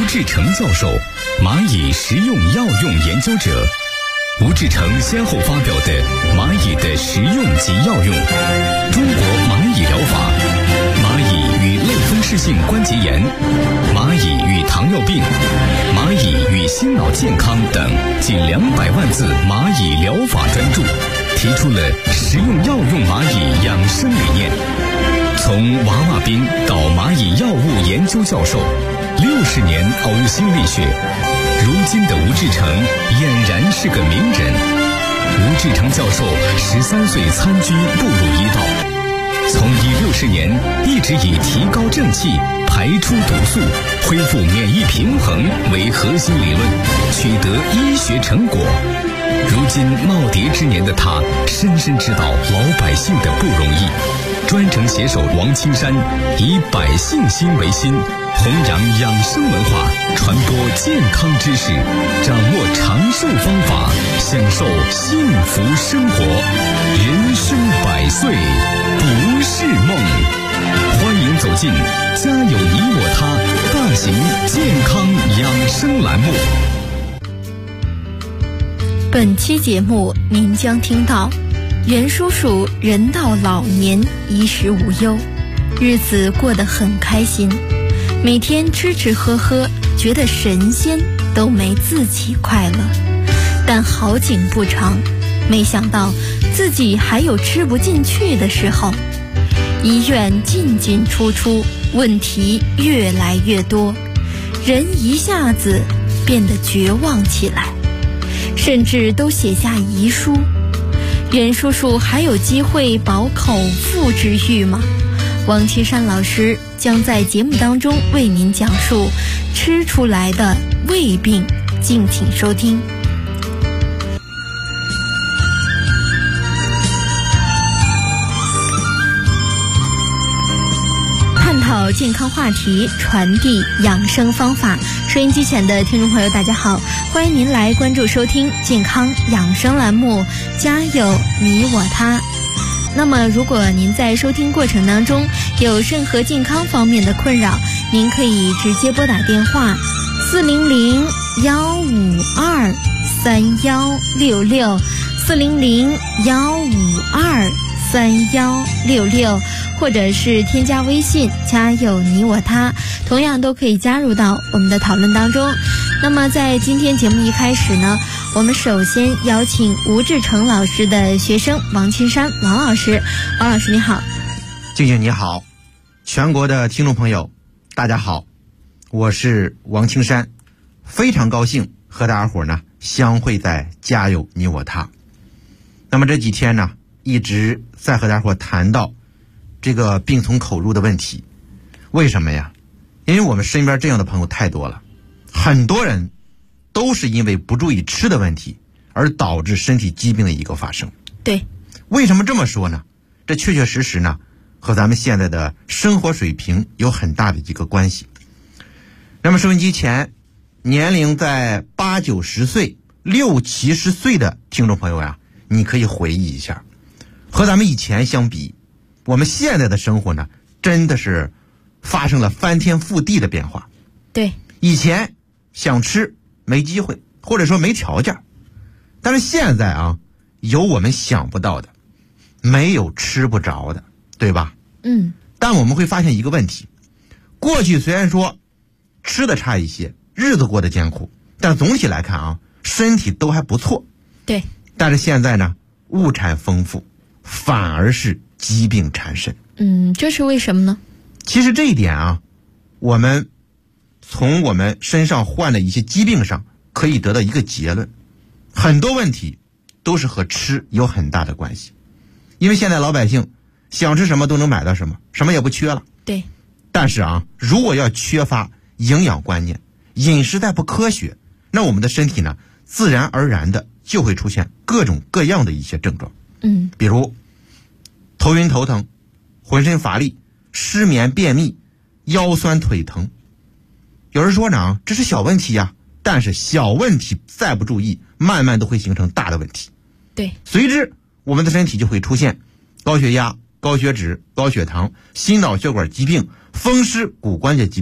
志成教授，蚂蚁食用药用研究者。吴志成先后发表的《蚂蚁的食用及药用》、《中国蚂蚁疗法》、《蚂蚁与类风湿性关节炎》、《蚂蚁与糖尿病》、《蚂蚁与心脑健康》等近200万字蚂蚁疗法专著，提出了食用药用蚂蚁养生理念。从娃娃兵到蚂蚁药物研究教授，60年呕心沥血，如今的吴志成俨然是个名人。吴志成教授13岁参军步入医道，从医60年一直以提高正气、排出毒素、恢复免疫平衡为核心理论，取得医学成果。如今耄耋之年的他，深深知道老百姓的不容易。专程携手王青山，以百姓心为心，弘扬养生文化，传播健康知识，掌握长寿方法，享受幸福生活。人生100岁不是梦。欢迎走进家有你我他大型健康养生栏目。 本期节目您将听到袁叔叔人到老年衣食无忧，日子过得很开心，每天吃吃喝喝，觉得神仙都没自己快乐。但好景不长，没想到自己还有吃不进去的时候。医院进进出出，问题越来越多，人一下子变得绝望起来，甚至都写下遗书。袁叔叔还有机会保口腹之欲吗？王青山老师将在节目当中为您讲述吃出来的胃病，敬请收听。探讨健康话题，传递养生方法。收音机前的听众朋友大家好，欢迎您来关注收听健康养生栏目，家有你我他。那么如果您在收听过程当中有任何健康方面的困扰，您可以直接拨打电话400-152-3166 400-152-3166，或者是添加微信家有你我他，同样都可以加入到我们的讨论当中。那么在今天节目一开始呢，我们首先邀请吴志成老师的学生王青山王老师。王老师你好。 静静你好，全国的听众朋友大家好，我是王青山，非常高兴和大家伙呢相会在家有你我他。那么这几天呢一直在和大家伙谈到这个病从口入的问题。为什么呀？因为我们身边这样的朋友太多了，很多人都是因为不注意吃的问题而导致身体疾病的一个发生。 对， 为什么这么说呢？这确确实实呢和咱们现在的生活水平有很大的一个关系。那么收音机前年龄在80、90岁、60、70岁的听众朋友呀，你可以回忆一下，和咱们以前相比，我们现在的生活呢真的是发生了翻天覆地的变化。 对， 以前想吃没机会，或者说没条件，但是现在啊，有我们想不到的，没有吃不着的，对吧？但我们会发现一个问题，过去虽然说吃的差一些，日子过得艰苦，但总体来看啊，身体都还不错。 对， 但是现在呢，物产丰富，反而是疾病缠身。 这是为什么呢？ 其实这一点啊，我们从我们身上患的一些疾病上可以得到一个结论，很多问题都是和吃有很大的关系。因为现在老百姓想吃什么都能买到什么，什么也不缺了。 对。 但是啊，如果要缺乏营养观念，饮食再不科学，那我们的身体呢，自然而然的就会出现各种各样的一些症状。比如头晕头疼、浑身乏力、失眠、便秘、腰酸腿疼。有人说呢，这是小问题呀，但是小问题再不注意，慢慢都会形成大的问题。 对， 随之我们的身体就会出现高血压、高血脂、高血糖、心脑血管疾病、风湿骨关节疾病、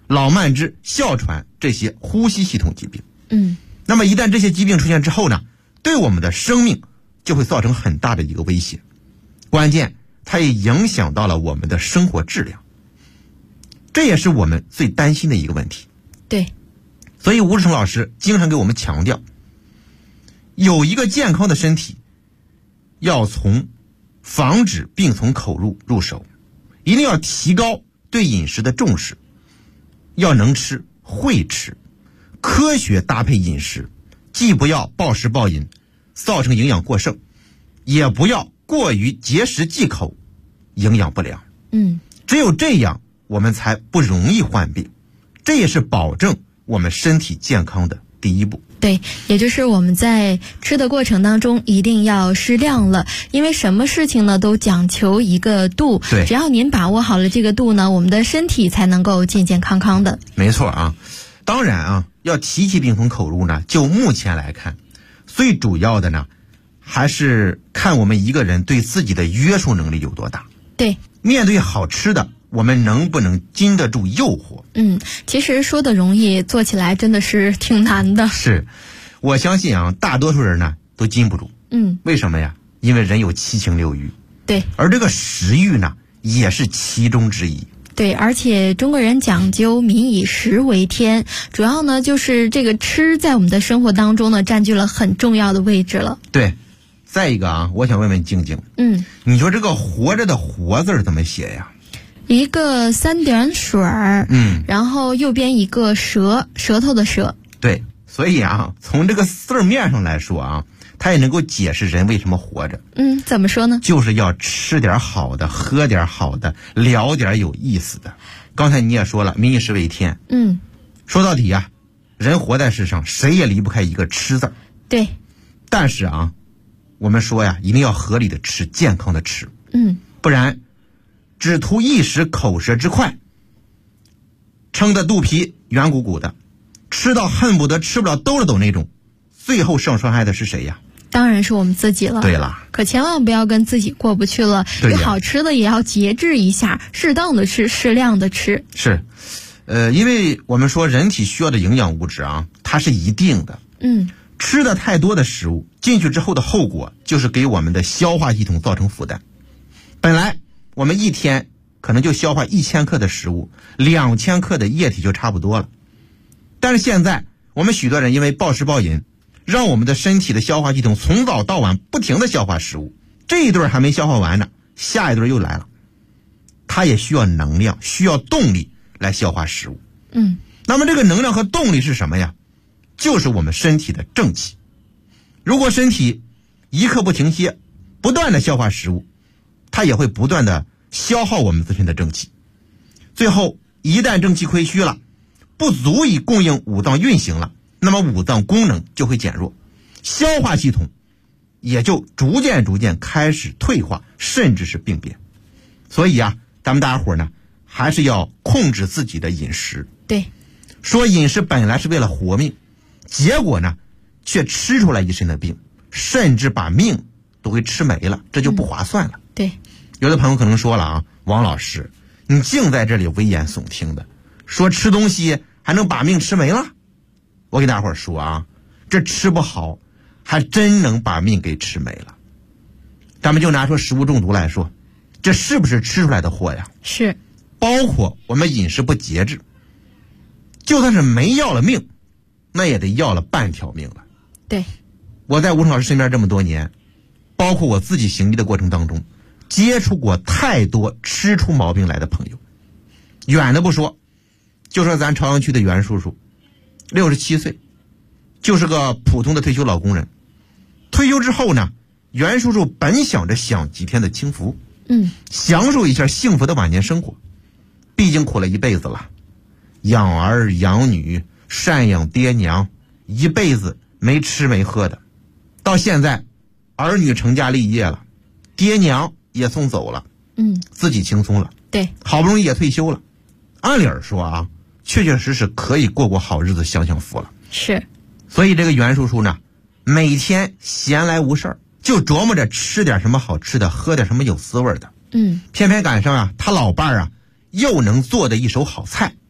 老慢支、哮喘这些呼吸系统疾病。 那么一旦这些疾病出现之后呢，对我们的生命就会造成很大的一个威胁，关键它也影响到了我们的生活质量，这也是我们最担心的一个问题。 对， 所以吴志成老师经常给我们强调，有一个健康的身体要从防止病从口入手，一定要提高对饮食的重视，要能吃会吃，科学搭配饮食，既不要暴食暴饮造成营养过剩，也不要过于节食忌口营养不良。只有这样我们才不容易患病，这也是保证我们身体健康的第一步。 对，也就是我们在吃的过程当中一定要适量了，因为什么事情呢都讲求一个度。 对， 只要您把握好了这个度呢，我们的身体才能够健健康康的。 没错啊，当然啊，要提起病从口入呢，就目前来看，最主要的呢，还是看我们一个人对自己的约束能力有多大。 对， 面对好吃的，我们能不能经得住诱惑？ 其实说的容易，做起来真的是挺难的。 是，我相信啊，大多数人呢都禁不住。为什么呀？因为人有七情六欲。 对， 而这个食欲呢，也是其中之一。 对，而且中国人讲究民以食为天，主要呢就是这个吃在我们的生活当中呢占据了很重要的位置了。 对，再一个啊，我想问问静静，你说这个活着的活字怎么写呀？ 一个三点水儿，然后右边一个舌头的舌。 对，所以啊，从这个字面上来说啊，它也能够解释人为什么活着。 怎么说呢？就是要吃点好的，喝点好的，聊点有意思的。刚才你也说了，民以食为天。说到底啊，人活在世上，谁也离不开一个吃字。 对。 但是啊，我们说呀，一定要合理的吃，健康的吃。不然只图一时口舌之快，撑得肚皮圆鼓鼓的，吃到恨不得吃不了兜了走那种，最后受伤害的是谁呀？ 当然是我们自己了。 对了， 可千万不要跟自己过不去了。有好吃的也要节制一下，适当的吃，适量的吃。 是，因为我们说人体需要的营养物质啊，它是一定的。吃的太多的食物进去之后的后果，就是给我们的消化系统造成负担。本来我们一天可能就消化1000克的食物，2000克的液体就差不多了。但是现在我们许多人因为暴食暴饮，让我们的身体的消化系统从早到晚不停的消化食物，这一顿还没消化完呢，下一顿又来了。它也需要能量，需要动力来消化食物。那么这个能量和动力是什么呀？就是我们身体的正气。如果身体一刻不停歇，不断的消化食物，它也会不断的消耗我们自身的正气，最后一旦正气亏虚了，不足以供应五脏运行了，那么五脏功能就会减弱，消化系统也就逐渐开始退化，甚至是病变。所以啊，咱们大家伙呢，还是要控制自己的饮食。 对， 说饮食本来是为了活命，结果呢却吃出来一身的病，甚至把命都给吃没了，这就不划算了。 对， 有的朋友可能说了啊，王老师，你净在这里危言耸听的，说吃东西还能把命吃没了。我给大伙儿说啊，这吃不好还真能把命给吃没了。咱们就拿说食物中毒来说，这是不是吃出来的祸呀？ 是。 包括我们饮食不节制，就算是没要了命，那也得要了半条命了。 对， 我在吴成老师身边这么多年，包括我自己行医的过程当中，接触过太多吃出毛病来的朋友。远的不说，就说咱朝阳区的袁叔叔，67岁，就是个普通的退休老工人。退休之后呢，袁叔叔本想着享几天的清福，享受一下幸福的晚年生活，毕竟苦了一辈子了，养儿养女，赡养爹娘，一辈子没吃没喝的，到现在儿女成家立业了，爹娘也送走了，自己轻松了， 对， 好不容易也退休了，按理儿说啊，确确实实可以过好日子，享福了。 是， 所以这个袁叔叔呢，每天闲来无事儿，就琢磨着吃点什么好吃的，喝点什么有滋味的。偏偏赶上啊，他老伴儿啊又能做的一手好菜，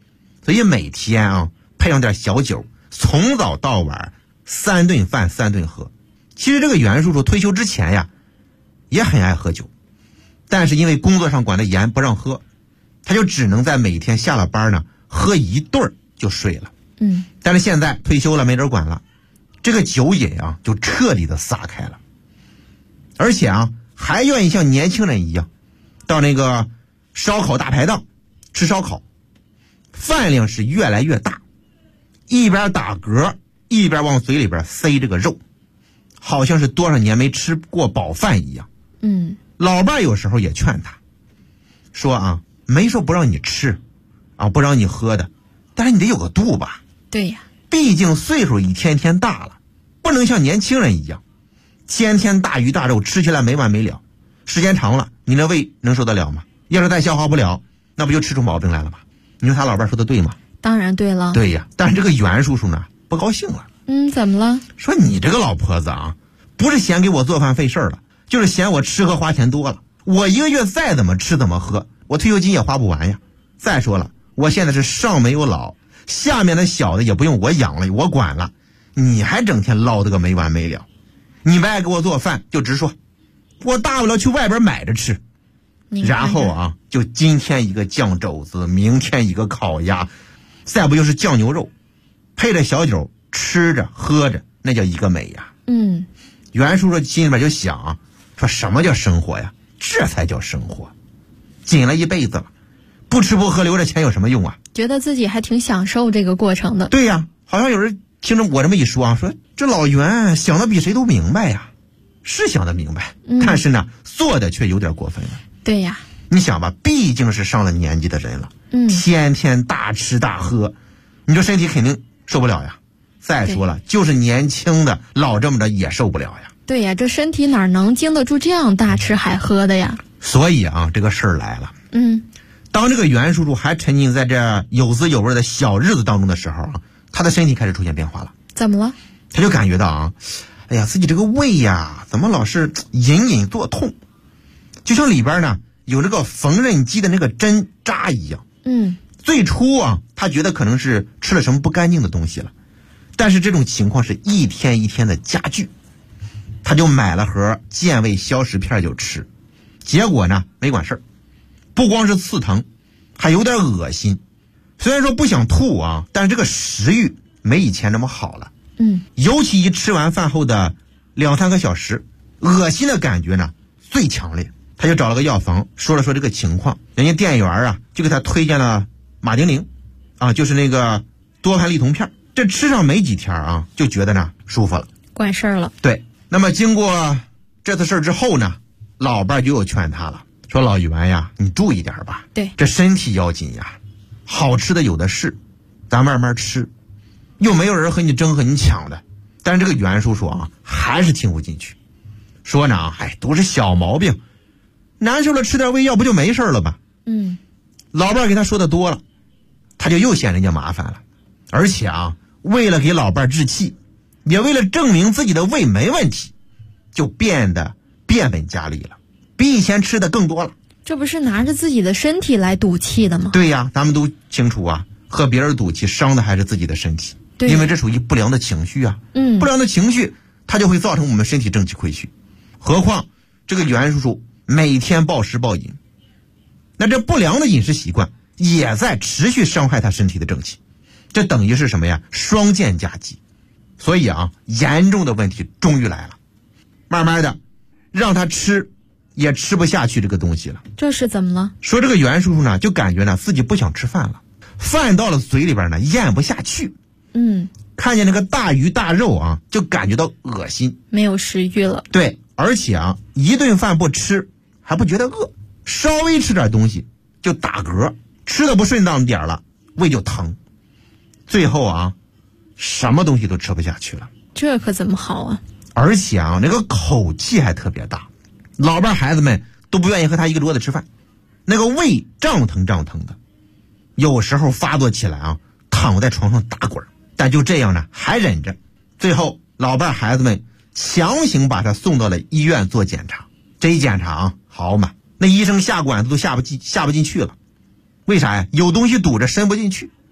所以每天啊配上点小酒，从早到晚3顿饭3顿喝。其实这个袁叔叔退休之前呀也很爱喝酒，但是因为工作上管得严不让喝，他就只能在每天下了班呢喝1顿就睡了。但是现在退休了没人管了，这个酒瘾啊就彻底的撒开了，而且啊还愿意像年轻人一样到那个烧烤大排档吃烧烤，饭量是越来越大，一边打嗝一边往嘴里边塞这个肉，好像是多少年没吃过饱饭一样。老伴有时候也劝他说啊，没说不让你吃啊，不让你喝的，但是你得有个度吧。 对呀， 毕竟岁数一天天大了，不能像年轻人一样天天大鱼大肉吃起来没完没了，时间长了你的胃能受得了吗？要是再消化不了，那不就吃出毛病来了吗？你说他老伴说的对吗？ 当然对了。 对呀，但是这个袁叔叔呢不高兴了。 怎么了？ 说你这个老婆子啊，不是嫌给我做饭费事了，就是嫌我吃喝花钱多了。我一个月再怎么吃怎么喝，我退休金也花不完呀。再说了，我现在是上没有老，下面的小的也不用我养了，我管了，你还整天唠叨个没完没了。你不爱给我做饭就直说，我大不了去外边买着吃。然后啊，就今天一个酱肘子，明天一个烤鸭，再不就是酱牛肉，配着小酒，吃着喝着，那叫一个美呀。袁叔叔心里边就想，说什么叫生活呀？这才叫生活。紧了一辈子了，不吃不喝留着钱有什么用啊？ 觉得自己还挺享受这个过程的。 对呀，好像有人听着我这么一说啊，说这老袁想的比谁都明白呀。是想的明白，但是呢做的却有点过分了。 对呀， 你想吧，毕竟是上了年纪的人了，天天大吃大喝，你说身体肯定受不了呀。再说了，就是年轻的老这么着也受不了呀。 对呀，这身体哪能经得住这样大吃海喝的呀？ 所以啊，这个事儿来了。当这个袁叔叔还沉浸在这有滋有味的小日子当中的时候啊，他的身体开始出现变化了。 怎么了？ 他就感觉到啊，哎呀，自己这个胃呀，怎么老是隐隐作痛，就像里边呢有这个缝纫机的那个针扎一样。最初啊，他觉得可能是吃了什么不干净的东西了，但是这种情况是一天一天的加剧。他就买了盒健胃消食片就吃，结果呢没管事儿，不光是刺疼，还有点恶心。虽然说不想吐啊，但是这个食欲没以前那么好了。尤其一吃完饭后的2-3个小时，恶心的感觉呢最强烈。他就找了个药房说了说这个情况，人家店员啊就给他推荐了马丁啉啊，就是那个多蟠利酮片。这吃上没几天啊，就觉得呢舒服了， 管事儿了。 对，那么经过这次事儿之后呢，老伴就又劝他了，说老袁呀，你注意点吧， 对， 这身体要紧呀，好吃的有的是，咱慢慢吃，又没有人和你争和你抢的。但是这个袁叔叔啊还是听不进去，说呢，都是小毛病，难受了吃点胃药不就没事了吧。老伴给他说的多了，他就又嫌人家麻烦了。而且啊，为了给老伴治气，也为了证明自己的胃没问题，就变得变本加厉了，比以前吃的更多了。 这不是拿着自己的身体来赌气的吗？ 对呀，咱们都清楚啊，和别人赌气伤的还是自己的身体，因为这属于不良的情绪啊。不良的情绪它就会造成我们身体正气亏虚。何况这个袁叔叔每天暴食暴饮，那这不良的饮食习惯也在持续伤害他身体的正气，这等于是什么呀？双剑夹击。所以啊，严重的问题终于来了，慢慢的让他吃也吃不下去这个东西了。 这是怎么了？ 说这个袁叔叔呢就感觉呢自己不想吃饭了，饭到了嘴里边呢咽不下去。看见那个大鱼大肉啊就感觉到恶心， 没有食欲了。 对，而且啊一顿饭不吃还不觉得饿，稍微吃点东西就打嗝，吃的不顺当点了胃就疼，最后啊什么东西都吃不下去了。 这可怎么好啊？ 而且啊那个口气还特别大，老伴孩子们都不愿意和他一个桌子吃饭，那个胃胀腾胀腾的，有时候发作起来啊躺在床上打滚，但就这样呢还忍着。最后老伴孩子们强行把他送到了医院做检查。这一检查啊，好嘛，那医生下管子都下不进去了。为啥呀？有东西堵着伸不进去。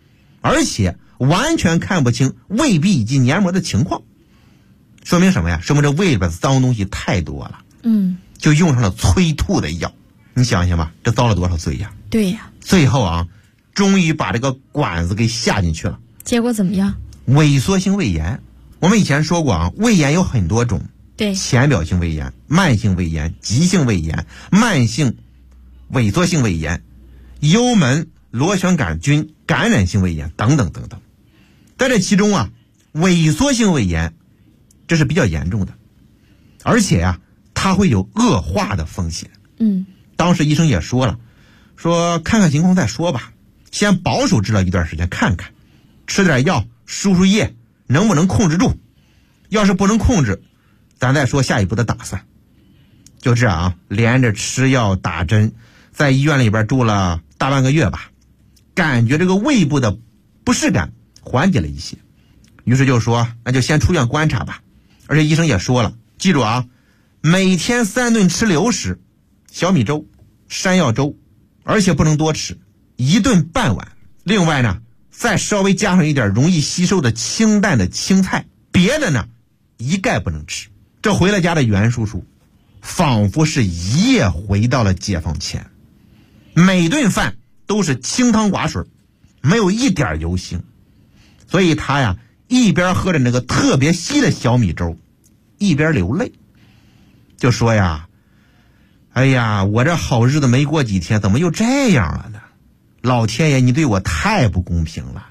而且完全看不清胃壁以及黏膜的情况。说明什么呀？说明这胃里边脏东西太多了。就用上了催吐的药。你想想吧，这遭了多少罪呀？ 对呀。 最后啊，终于把这个管子给下进去了。 结果怎么样？ 萎缩性胃炎。我们以前说过啊，胃炎有很多种。 对， 浅表性胃炎、慢性胃炎、急性胃炎、慢性萎缩性胃炎、幽门螺旋杆菌感染性胃炎等等等等。在这其中啊，萎缩性胃炎这是比较严重的，而且啊，它会有恶化的风险。当时医生也说了，说看看情况再说吧，先保守治疗一段时间看看，吃点药输输液能不能控制住，要是不能控制，咱再说下一步的打算。就这样啊，连着吃药打针，在医院里边住了大半个月吧，感觉这个胃部的不适感缓解了一些，于是就说那就先出院观察吧。而且医生也说了，记住啊，每天3顿吃流食、小米粥、山药粥，而且不能多吃，1顿半碗。另外呢，再稍微加上一点容易吸收的清淡的青菜，别的呢一概不能吃。这回了家的袁叔叔仿佛是一夜回到了解放前，每顿饭都是清汤寡水，没有一点油腥。所以他呀一边喝着那个特别稀的小米粥，一边流泪，就说呀，哎呀，我这好日子没过几天，怎么又这样了呢？老天爷，你对我太不公平了。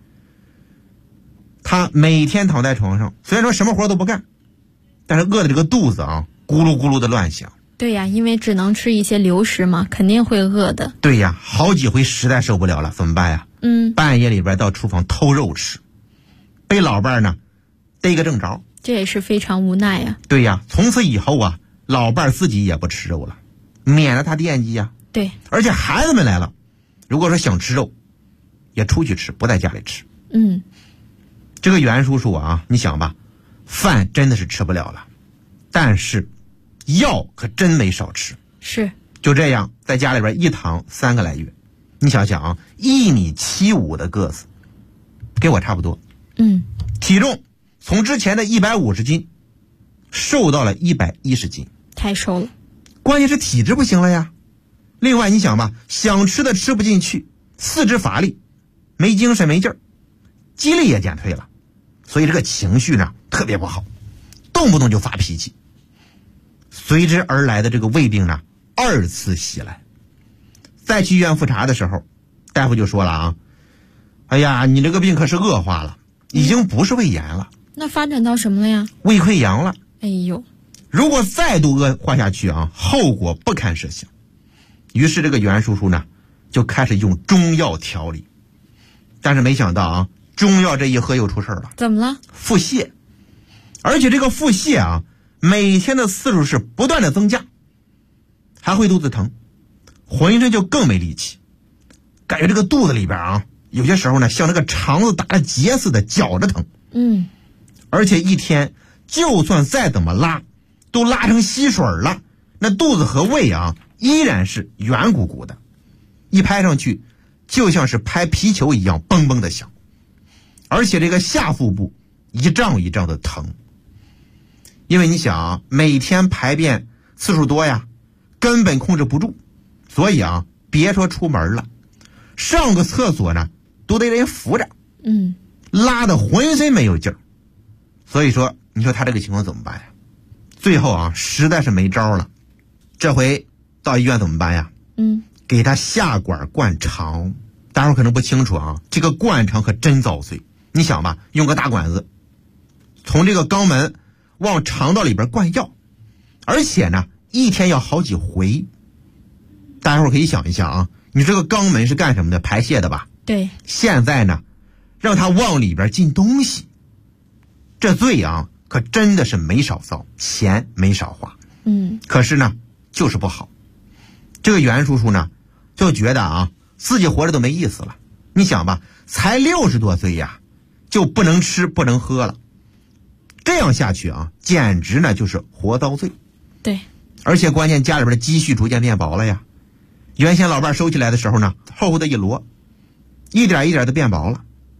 他每天躺在床上，虽然说什么活都不干，但是饿的这个肚子啊，咕噜咕噜的乱响。 对呀，因为只能吃一些流食嘛，肯定会饿的。 对呀，好几回实在受不了了，怎么办呀？半夜里边到厨房偷肉吃，被老伴儿呢逮个正着， 这也是非常无奈呀。 对呀，从此以后啊，老伴儿自己也不吃肉了，免得他惦记呀。 对， 而且孩子们来了，如果说想吃肉，也出去吃，不在家里吃。这个袁叔叔啊，你想吧，饭真的是吃不了了，但是药可真没少吃。 是， 就这样在家里边一躺3个来月。你想想啊，1.75米的个子，跟我差不多。体重从之前的150斤瘦到了110斤， 太瘦了。 关键是体质不行了呀。另外你想吧，想吃的吃不进去，四肢乏力，没精神没劲儿，肌力也减退了，所以这个情绪呢特别不好，动不动就发脾气。随之而来的这个胃病呢2次袭来。再去医院复查的时候，大夫就说了啊，哎呀，你这个病可是恶化了，已经不是胃炎了。 那发展到什么了呀？ 胃溃疡了。 哎呦， 如果再度恶化下去啊，后果不堪设想。于是这个袁叔叔呢就开始用中药调理，但是没想到啊，中药这一喝又出事了。 怎么了？ 腹泻。而且这个腹泻啊，每天的次数是不断的增加，还会肚子疼，浑身就更没力气，感觉这个肚子里边啊，有些时候呢像那个肠子打了结似的绞着疼。而且一天就算再怎么拉，都拉成稀水了，那肚子和胃啊依然是圆鼓鼓的，一拍上去就像是拍皮球一样嘣嘣的响。而且这个下腹部一胀一胀的疼，因为你想啊，每天排便次数多呀，根本控制不住，所以啊，别说出门了，上个厕所呢都得人扶着，拉得浑身没有劲儿。所以说你说他这个情况怎么办呀？最后啊实在是没招了，这回到医院怎么办呀？给他下管灌肠。大伙可能不清楚啊，这个灌肠可真遭罪。你想吧，用个大管子从这个肛门往肠道里边灌药，而且呢一天要好几回。大伙可以想一想啊，你这个肛门是干什么的？排泄的吧？ 对。现在呢让他往里边进东西，这罪啊可真的是没少遭，钱没少花。可是呢就是不好。这个袁叔叔呢就觉得啊自己活着都没意思了。你想吧，才60多岁呀，就不能吃不能喝了，这样下去啊简直呢就是活遭罪。 对。 而且关键家里边的积蓄逐渐变薄了呀，原先老伴收起来的时候呢厚厚的一摞，一点一点的变薄了，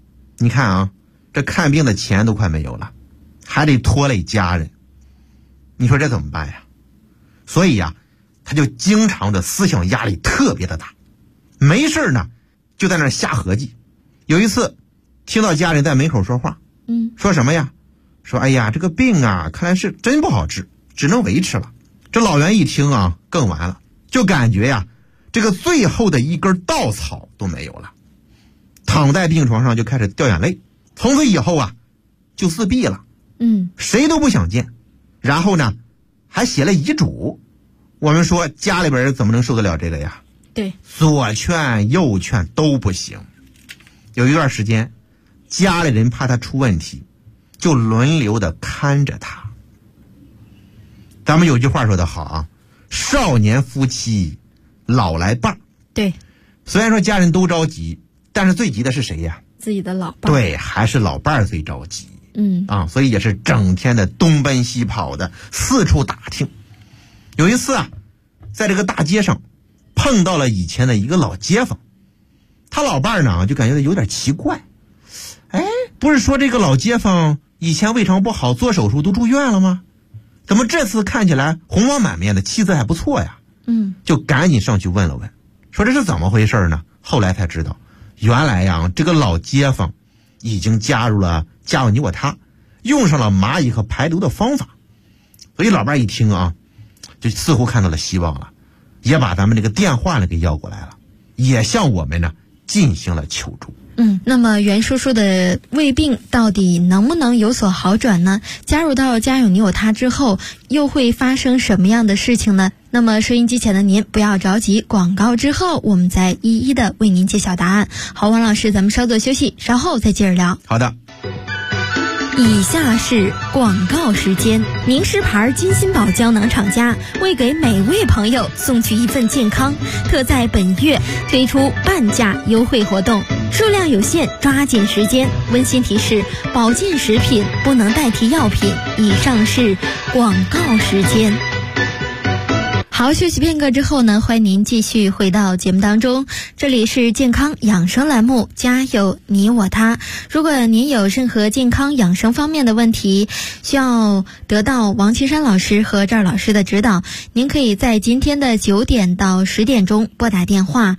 你看啊，这看病的钱都快没有了，还得拖累家人，你说这怎么办呀？所以呀，他就经常的思想压力特别的大，没事呢就在那瞎合计。有一次听到家人在门口说话，说什么呀？说哎呀，这个病啊看来是真不好治，只能维持了。这老袁一听啊更完了，就感觉呀这个最后的一根稻草都没有了，躺在病床上就开始掉眼泪，从此以后啊就自闭了，谁都不想见，然后呢还写了遗嘱。我们说家里边人怎么能受得了这个呀？ 对， 左劝右劝都不行。有一段时间家里人怕他出问题，就轮流的看着他。咱们有句话说得好啊，少年夫妻老来伴。 对， 虽然说家人都着急，但是最急的是谁呀？ 自己的老伴。 对，还是老伴最着急。所以也是整天的东奔西跑的四处打听。有一次啊，在这个大街上碰到了以前的一个老街坊，他老伴呢就感觉有点奇怪，不是说这个老街坊以前胃肠不好做手术都住院了吗？怎么这次看起来红光满面的，气色还不错呀？就赶紧上去问了问，说这是怎么回事呢？后来才知道，原来呀这个老街坊已经加入了家有你我他，用上了蚂蚁和排毒的方法。所以老伴一听啊，就似乎看到了希望了，也把咱们这个电话呢给要过来了，也向我们呢进行了求助。 那么袁叔叔的胃病到底能不能有所好转呢？加入到家有你有他之后，又会发生什么样的事情呢？那么收音机前的您不要着急，广告之后我们再一一的为您揭晓答案。好，王老师，咱们稍作休息，稍后再接着聊。 好的。 以下是广告时间。名师牌金鑫宝胶囊厂家为给每位朋友送去一份健康，特在本月推出半价优惠活动，数量有限，抓紧时间。温馨提示：保健食品不能代替药品。以上是广告时间。好，休息片刻之后呢，欢迎您继续回到节目当中，这里是健康养生栏目，家有你我他。如果您有任何健康养生方面的问题，需要得到王岐山老师和赵老师的指导，您可以在今天的9点到10点钟拨打电话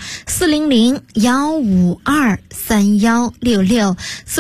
400-152-3166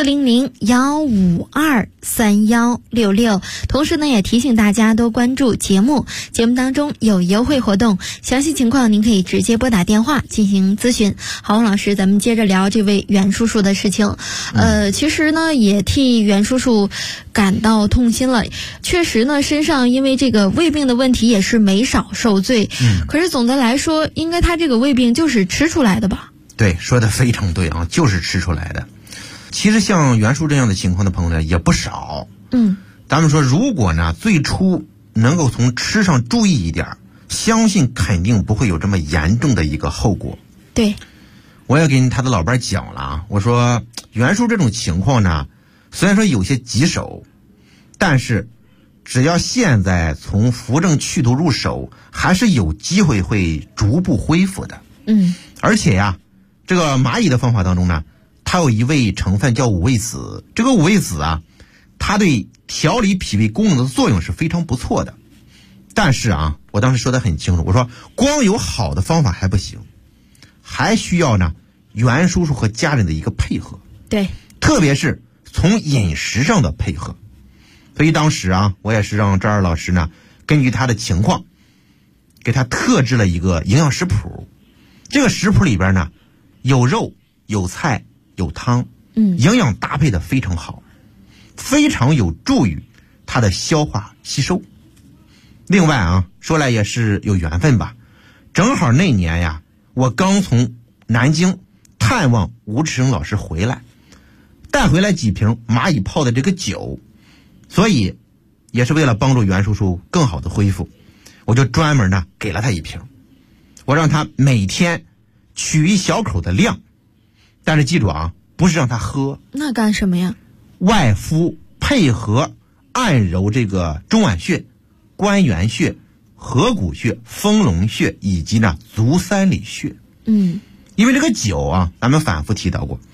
400-152-3166。同时呢，也提醒大家多关注节目当中有优惠活动，详细情况您可以直接拨打电话进行咨询。好，王老师，咱们接着聊这位袁叔叔的事情。其实呢也替袁叔叔感到痛心了。确实呢，身上因为这个胃病的问题也是没少受罪。可是总的来说，应该他这个胃病就是吃出来的吧？ 对，说的非常对啊，就是吃出来的。其实像袁叔这样的情况的朋友呢也不少。咱们说如果呢最初能够从吃上注意一点，相信肯定不会有这么严重的一个后果。 对， 我也跟他的老伴讲了啊，我说袁叔这种情况呢，虽然说有些棘手，但是只要现在从扶正祛毒入手，还是有机会会逐步恢复的。而且呀，这个蚂蚁的方法当中呢，它有一味成分叫五味子，这个五味子啊，它对调理脾胃功能的作用是非常不错的。但是啊，我当时说得很清楚，我说光有好的方法还不行，还需要呢袁叔叔和家人的一个配合。 对， 特别是从饮食上的配合。所以当时啊，我也是让赵二老师呢根据他的情况给他特制了一个营养食谱。这个食谱里边呢有肉有菜有汤，营养搭配的非常好，非常有助于他的消化吸收。另外啊，说来也是有缘分吧，正好那年呀，我刚从南京探望吴志生老师回来，带回来几瓶蚂蚁泡的这个酒，所以也是为了帮助袁叔叔更好的恢复，我就专门呢给了他一瓶，我让他每天取一小口的量，但是记住啊，不是让他喝， 那干什么呀？ 外敷配合按揉这个中脘穴、关元穴、合谷穴、丰隆穴以及呢足三里穴。因为这个酒啊，咱们反复提到过，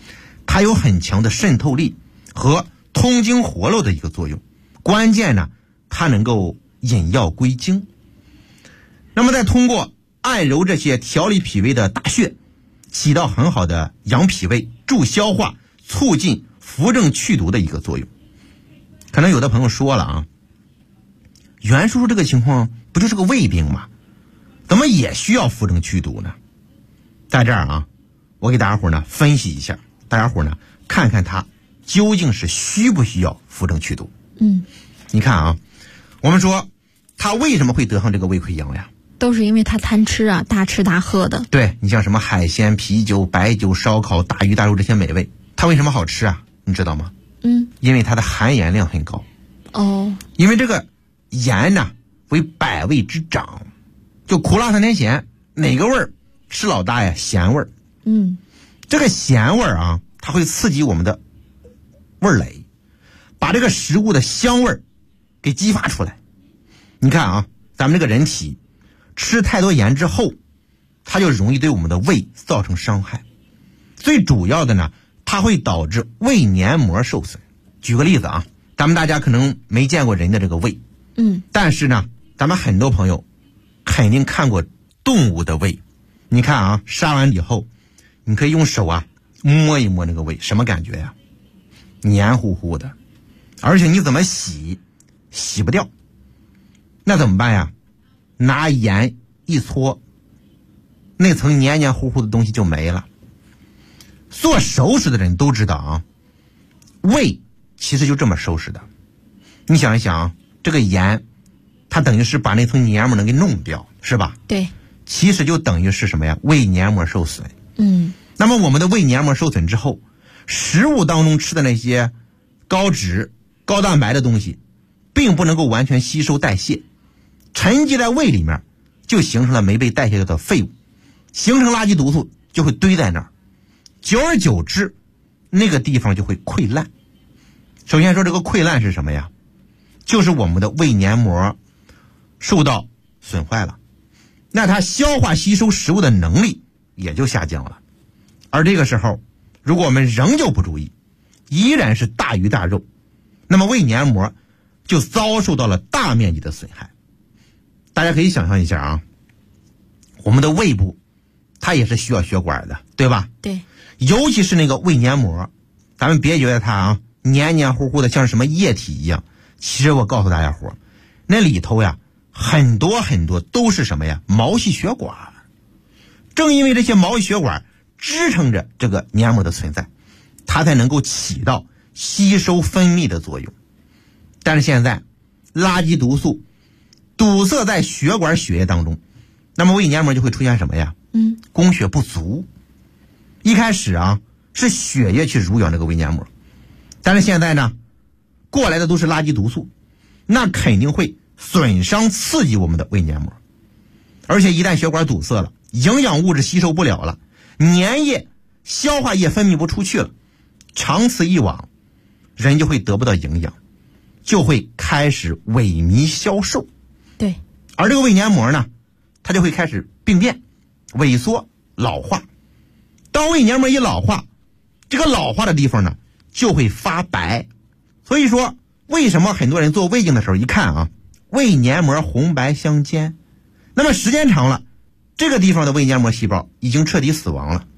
它有很强的渗透力和通经活络的一个作用。关键呢，它能够引药归经。那么再通过按揉这些调理脾胃的大穴，起到很好的养脾胃、助消化、促进扶正祛毒的一个作用。可能有的朋友说了啊，袁叔叔这个情况不就是个胃病吗？怎么也需要扶正祛毒呢？在这儿啊，我给大家伙呢分析一下，大家伙呢看看他究竟是需不需要扶正祛毒。你看啊，我们说他为什么会得上这个胃溃疡呀？ 都是因为他贪吃啊，大吃大喝的。 对，你像什么海鲜、啤酒、白酒、烧烤、大鱼大肉这些美味，它为什么好吃啊？你知道吗？因为它的含盐量很高。因为这个盐呢为百味之长，就苦辣酸甜咸，哪个味儿吃老大呀？咸味儿。这个咸味儿啊，它会刺激我们的味蕾，把这个食物的香味儿给激发出来。你看啊，咱们这个人体吃太多盐之后，它就容易对我们的胃造成伤害。最主要的呢，它会导致胃黏膜受损。举个例子啊，咱们大家可能没见过人的这个胃，但是呢，咱们很多朋友肯定看过动物的胃。你看啊，杀完以后，你可以用手啊摸一摸那个胃，什么感觉呀？黏糊糊的，而且你怎么洗不掉。那怎么办呀？拿盐一搓，那层黏黏糊糊的东西就没了。做熟食的人都知道啊，胃其实就这么收拾的。你想一想啊，这个盐它等于是把那层黏膜能给弄掉，是吧？ 对， 其实就等于是什么呀？胃黏膜受损。那么我们的胃黏膜受损之后，食物当中吃的那些高脂、高蛋白的东西并不能够完全吸收代谢，沉积在胃里面，就形成了没被代谢掉的废物，形成垃圾毒素就会堆在那儿，久而久之那个地方就会溃烂。首先说这个溃烂是什么呀？就是我们的胃黏膜受到损坏了，那它消化吸收食物的能力也就下降了。而这个时候如果我们仍旧不注意，依然是大鱼大肉，那么胃黏膜就遭受到了大面积的损害。大家可以想象一下啊，我们的胃部它也是需要血管的，对吧？ 对， 尤其是那个胃黏膜，咱们别觉得它啊黏黏糊糊的像什么液体一样，其实我告诉大家伙，那里头呀很多很多都是什么呀？毛细血管。正因为这些毛细血管支撑着这个黏膜的存在，它才能够起到吸收分泌的作用。但是现在垃圾毒素堵塞在血管血液当中，那么胃黏膜就会出现什么呀？供血不足。一开始啊是血液去濡养这个胃黏膜，但是现在呢过来的都是垃圾毒素，那肯定会损伤刺激我们的胃黏膜。而且一旦血管堵塞了，营养物质吸收不了了，粘液消化液分泌不出去了，长此以往人就会得不到营养，就会开始萎靡消瘦。 对， 而这个胃黏膜呢，它就会开始病变、萎缩、老化。当胃黏膜一老化，这个老化的地方呢就会发白。所以说为什么很多人做胃镜的时候一看啊，胃黏膜红白相间，那么时间长了，这个地方的胃黏膜细胞已经彻底死亡了，